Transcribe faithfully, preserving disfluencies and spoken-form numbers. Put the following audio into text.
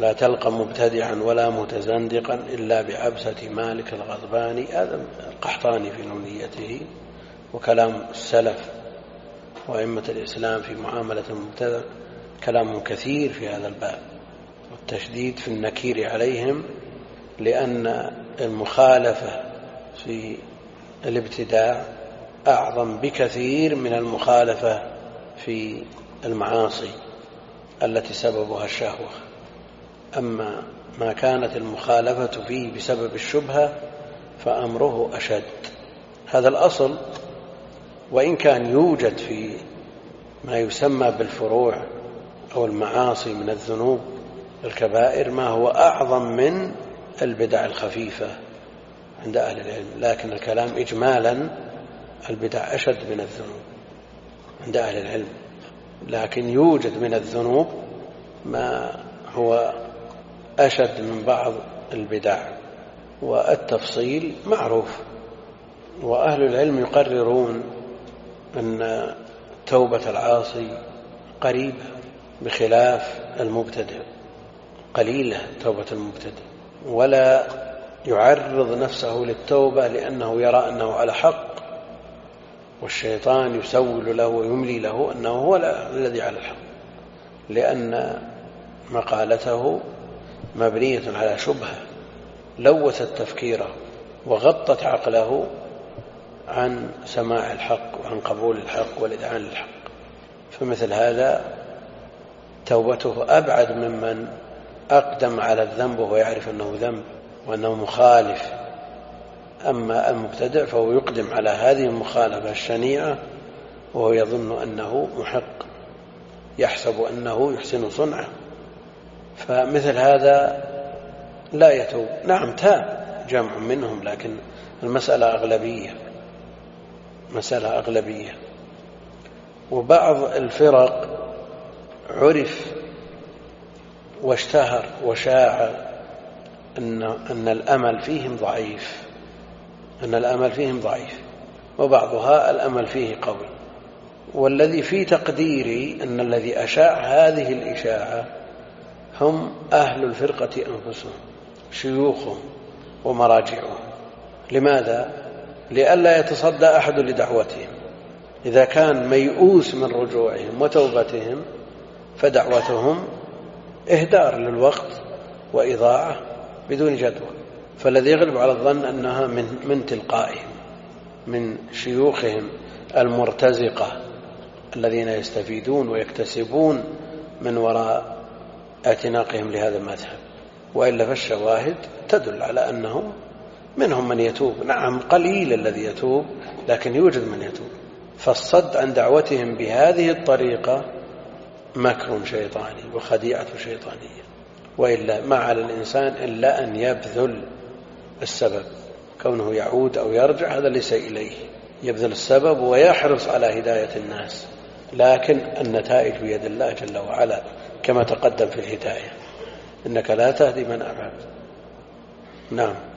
لا تلقى مبتدعا ولا متزندقا إلا بعبسة مالك الغضباني. هذا القحطاني في نونيته، وكلام السلف وأئمة الإسلام في معاملة المبتدع كلام كثير في هذا الباب، والتشديد في النكير عليهم، لأن المخالفة في الابتداع أعظم بكثير من المخالفة في المعاصي التي سببها الشهوة. أما ما كانت المخالفة فيه بسبب الشبهة فأمره أشد. هذا الأصل، وإن كان يوجد في ما يسمى بالفروع أو المعاصي من الذنوب الكبائر ما هو أعظم من البدع الخفيفة عند أهل العلم، لكن الكلام إجمالا البدع أشد من الذنوب عند أهل العلم، لكن يوجد من الذنوب ما هو أشد من بعض البدع، والتفصيل معروف. وأهل العلم يقررون أن توبة العاصي قريبة بخلاف المبتدع، قليلة توبة المبتدع، ولا يعرض نفسه للتوبة لأنه يرى أنه على حق، والشيطان يسول له ويملي له أنه هو الذي على الحق، لأن مقالته مبنية على شبهة لوثت تفكيره وغطت عقله عن سماع الحق وعن قبول الحق والإذعان للحق. فمثل هذا توبته أبعد ممن أقدم على الذنب وهو يعرف أنه ذنب وأنه مخالف. أما المبتدع فهو يقدم على هذه المخالفة الشنيعة وهو يظن أنه محق، يحسب أنه يحسن صنعه، فمثل هذا لا يتوب. نعم تاب جمع منهم، لكن المسألة أغلبية، مسألة أغلبية. وبعض الفرق عرف واشتهر وشاع أن, أن الأمل فيهم ضعيف، أن الأمل فيهم ضعيف، وبعضها الأمل فيه قوي. والذي في تقديري أن الذي أشاع هذه الإشاعة هم أهل الفرقة أنفسهم، شيوخهم ومراجعهم. لماذا؟ لئلا يتصدى أحد لدعوتهم. إذا كان ميؤوس من رجوعهم وتوبتهم فدعوتهم إهدار للوقت وإضاعة بدون جدوى. فالذي يغلب على الظن أنها من, من تلقائهم، من شيوخهم المرتزقة الذين يستفيدون ويكتسبون من وراء اعتناقهم لهذا المذهب. وإلا فالشواهد تدل على أنهم منهم من يتوب، نعم قليل الذي يتوب، لكن يوجد من يتوب. فالصد عن دعوتهم بهذه الطريقة مكر شيطاني وخديعة شيطانية. وإلا ما على الإنسان إلا أن يبذل السبب، كونه يعود أو يرجع هذا ليس إليه، يبذل السبب ويحرص على هداية الناس، لكن النتائج بيد الله جل وعلا كما تقدم في الهداية، إنك لا تهدي من أحببت. نعم.